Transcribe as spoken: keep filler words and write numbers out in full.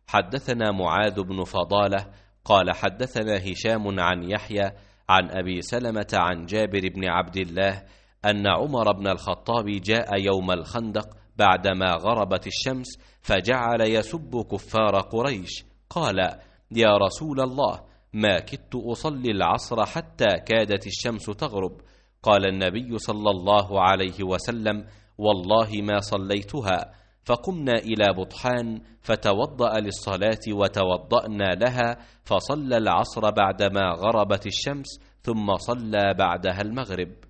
حدثنا معاذ بن فضالة قال حدثنا هشام عن يحيى عن أبي سلمة عن جابر بن عبد الله أن عمر بن الخطاب جاء يوم الخندق بعدما غربت الشمس فجعل يسب كفار قريش. قال: يا رسول الله، ما كدت أصلي العصر حتى كادت الشمس تغرب. قال النبي صلى الله عليه وسلم: والله ما صليتها. فقمنا إلى بطحان فتوضأ للصلاة وتوضأنا لها، فصلى العصر بعدما غربت الشمس، ثم صلى بعدها المغرب.